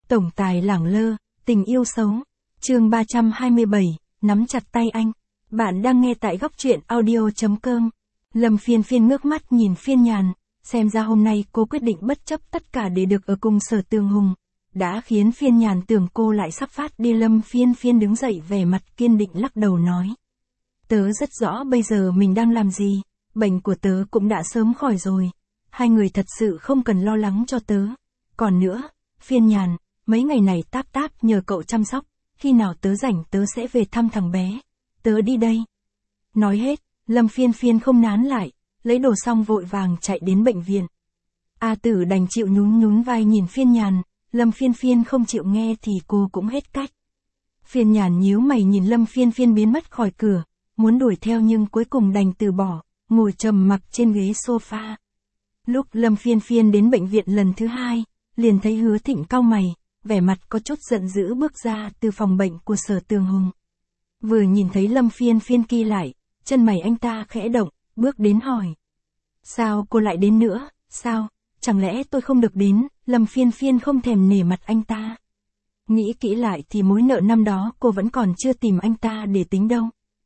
Tổng tài lẳng lơ, tình yêu xấu. Chương 327, nắm chặt tay anh. Bạn đang nghe tại góc truyện audio.com. Lâm Phiên Phiên ngước mắt nhìn Phiên Nhàn, xem ra hôm nay cô quyết định bất chấp tất cả để được ở cùng Sở Tường Hùng. Đã khiến Phiên Nhàn tưởng cô lại sắp phát đi. Lâm Phiên Phiên đứng dậy vẻ mặt kiên định lắc đầu nói. Tớ rất rõ bây giờ mình đang làm gì, bệnh của tớ cũng đã sớm khỏi rồi. Hai người thật sự không cần lo lắng cho tớ. Còn nữa, Phiên Nhàn, mấy ngày này Táp Táp nhờ cậu chăm sóc, khi nào tớ rảnh tớ sẽ về thăm thằng bé. Tớ đi đây. Nói hết, Lâm Phiên Phiên không nán lại, lấy đồ xong vội vàng chạy đến bệnh viện. A Tử đành chịu nhún nhún vai nhìn Phiên Nhàn, Lâm Phiên Phiên không chịu nghe thì cô cũng hết cách. Phiên Nhàn nhíu mày nhìn Lâm Phiên Phiên biến mất khỏi cửa, muốn đuổi theo nhưng cuối cùng đành từ bỏ, ngồi trầm mặc trên ghế sofa. Lúc Lâm Phiên Phiên đến bệnh viện lần thứ hai, liền thấy Hứa Thịnh cau mày, vẻ mặt có chút giận dữ bước ra từ phòng bệnh của Sở Tường Hùng. Vừa nhìn thấy Lâm Phiên Phiên kia lại, chân mày anh ta khẽ động, bước đến hỏi. Sao cô lại đến nữa, sao, chẳng lẽ tôi không được đến? Lâm Phiên Phiên không thèm nể mặt anh ta. Nghĩ kỹ lại thì mối nợ năm đó cô vẫn còn chưa tìm anh ta để tính đâu.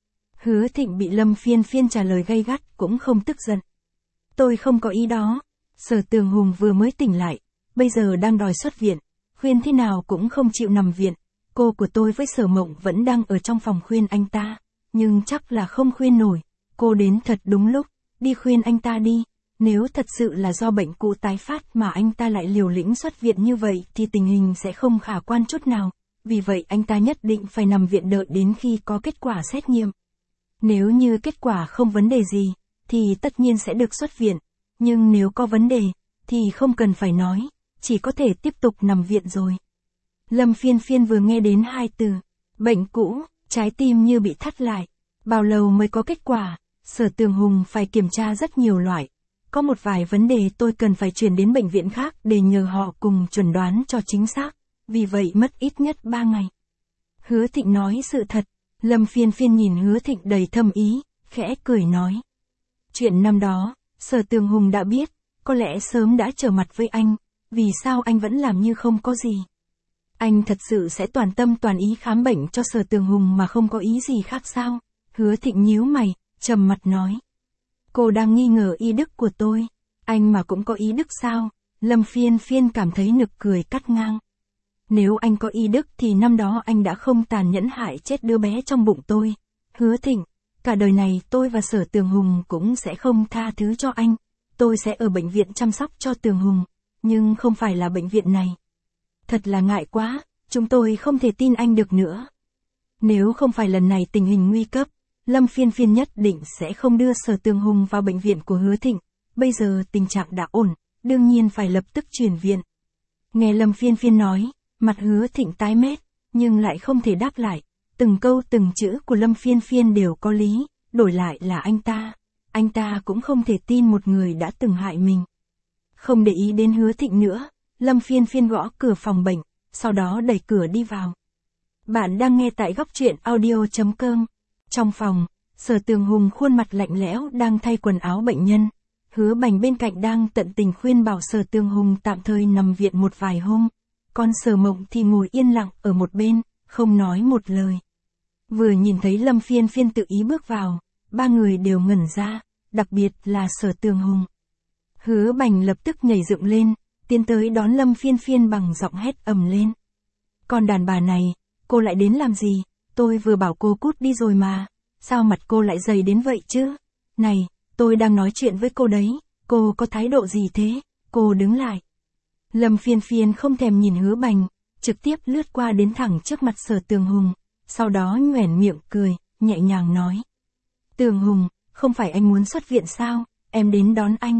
Hứa Thịnh bị Lâm Phiên Phiên trả lời gay gắt cũng không tức giận. Tôi không có ý đó. Sở Tường Hùng vừa mới tỉnh lại, bây giờ đang đòi xuất viện, khuyên thế nào cũng không chịu nằm viện. Cô của tôi với Sở Mộng vẫn đang ở trong phòng khuyên anh ta, nhưng chắc là không khuyên nổi. Cô đến thật đúng lúc, đi khuyên anh ta đi. Nếu thật sự là do bệnh cũ tái phát mà anh ta lại liều lĩnh xuất viện như vậy thì tình hình sẽ không khả quan chút nào. Vì vậy anh ta nhất định phải nằm viện đợi đến khi có kết quả xét nghiệm. Nếu như kết quả không vấn đề gì, thì tất nhiên sẽ được xuất viện. Nhưng nếu có vấn đề, thì không cần phải nói, chỉ có thể tiếp tục nằm viện rồi. Lâm Phiên Phiên vừa nghe đến hai từ, bệnh cũ, trái tim như bị thắt lại. Bao lâu mới có kết quả? Sở Tường Hùng phải kiểm tra rất nhiều loại. Có một vài vấn đề tôi cần phải chuyển đến bệnh viện khác để nhờ họ cùng chuẩn đoán cho chính xác. Vì vậy mất ít nhất 3 ngày. Hứa Thịnh nói sự thật. Lâm Phiên Phiên nhìn Hứa Thịnh đầy thâm ý, khẽ cười nói. Chuyện năm đó, Sở Tường Hùng đã biết, có lẽ sớm đã trở mặt với anh, vì sao anh vẫn làm như không có gì. Anh thật sự sẽ toàn tâm toàn ý khám bệnh cho Sở Tường Hùng mà không có ý gì khác sao? Hứa Thịnh nhíu mày, trầm mặt nói. Cô đang nghi ngờ y đức của tôi, anh mà cũng có ý đức sao? Lâm Phiên Phiên cảm thấy nực cười cắt ngang. Nếu anh có y đức thì năm đó anh đã không tàn nhẫn hại chết đứa bé trong bụng tôi. Hứa Thịnh, cả đời này tôi và Sở Tường Hùng cũng sẽ không tha thứ cho anh. Tôi sẽ ở bệnh viện chăm sóc cho Tường Hùng, nhưng không phải là bệnh viện này. Thật là ngại quá, chúng tôi không thể tin anh được nữa. Nếu không phải lần này tình hình nguy cấp, Lâm Phiên Phiên nhất định sẽ không đưa Sở Tường Hùng vào bệnh viện của Hứa Thịnh. Bây giờ tình trạng đã ổn, đương nhiên phải lập tức chuyển viện. Nghe Lâm Phiên Phiên nói, mặt Hứa Thịnh tái mét, nhưng lại không thể đáp lại. Từng câu từng chữ của Lâm Phiên Phiên đều có lý, đổi lại là anh ta cũng không thể tin một người đã từng hại mình. Không để ý đến Hứa Thịnh nữa, Lâm Phiên Phiên gõ cửa phòng bệnh, sau đó đẩy cửa đi vào. Bạn đang nghe tại góc truyện audio.com. Trong phòng, Sở Tường Hùng khuôn mặt lạnh lẽo đang thay quần áo bệnh nhân. Hứa Bành bên cạnh đang tận tình khuyên bảo Sở Tường Hùng tạm thời nằm viện một vài hôm. Còn Sở Mộng thì ngồi yên lặng ở một bên, không nói một lời. Vừa nhìn thấy Lâm Phiên Phiên tự ý bước vào, ba người đều ngẩn ra, đặc biệt là Sở Tường Hùng. Hứa Bành lập tức nhảy dựng lên, tiến tới đón Lâm Phiên Phiên bằng giọng hét ầm lên. Còn đàn bà này, cô lại đến làm gì? Tôi vừa bảo cô cút đi rồi mà, sao mặt cô lại dày đến vậy chứ? Này, tôi đang nói chuyện với cô đấy, cô có thái độ gì thế? Cô đứng lại. Lâm Phiên Phiên không thèm nhìn Hứa Bành, trực tiếp lướt qua đến thẳng trước mặt Sở Tường Hùng, sau đó nhoẻn miệng cười, nhẹ nhàng nói. Tường Hùng, không phải anh muốn xuất viện sao, em đến đón anh.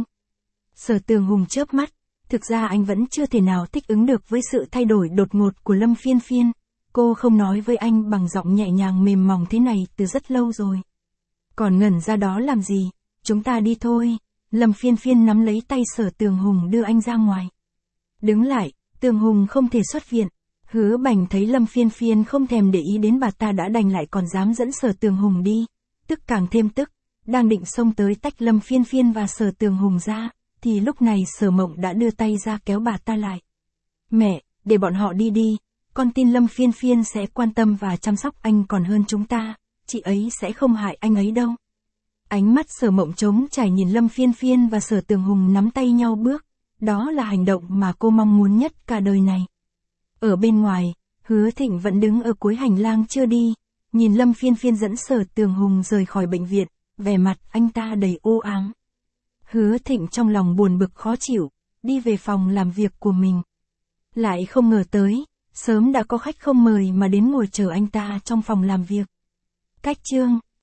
Sở Tường Hùng chớp mắt, thực ra anh vẫn chưa thể nào thích ứng được với sự thay đổi đột ngột của Lâm Phiên Phiên. Cô không nói với anh bằng giọng nhẹ nhàng mềm mỏng thế này từ rất lâu rồi. Còn ngẩn ra đó làm gì, chúng ta đi thôi. Lâm Phiên Phiên nắm lấy tay Sở Tường Hùng đưa anh ra ngoài. Đứng lại, Tường Hùng không thể xuất viện. Hứa Bành thấy Lâm Phiên Phiên không thèm để ý đến bà ta đã đành lại còn dám dẫn Sở Tường Hùng đi. Tức càng thêm tức, đang định xông tới tách Lâm Phiên Phiên và Sở Tường Hùng ra, thì lúc này Sở Mộng đã đưa tay ra kéo bà ta lại. Mẹ, để bọn họ đi đi, con tin Lâm Phiên Phiên sẽ quan tâm và chăm sóc anh còn hơn chúng ta, chị ấy sẽ không hại anh ấy đâu. Ánh mắt Sở Mộng trống trải nhìn Lâm Phiên Phiên và Sở Tường Hùng nắm tay nhau bước, đó là hành động mà cô mong muốn nhất cả đời này. Ở bên ngoài, Hứa Thịnh vẫn đứng ở cuối hành lang chưa đi, nhìn Lâm Phiên Phiên dẫn Sở Tường Hùng rời khỏi bệnh viện, vẻ mặt anh ta đầy u ám. Hứa Thịnh trong lòng buồn bực khó chịu, đi về phòng làm việc của mình. Lại không ngờ tới, sớm đã có khách không mời mà đến ngồi chờ anh ta trong phòng làm việc. Cách chương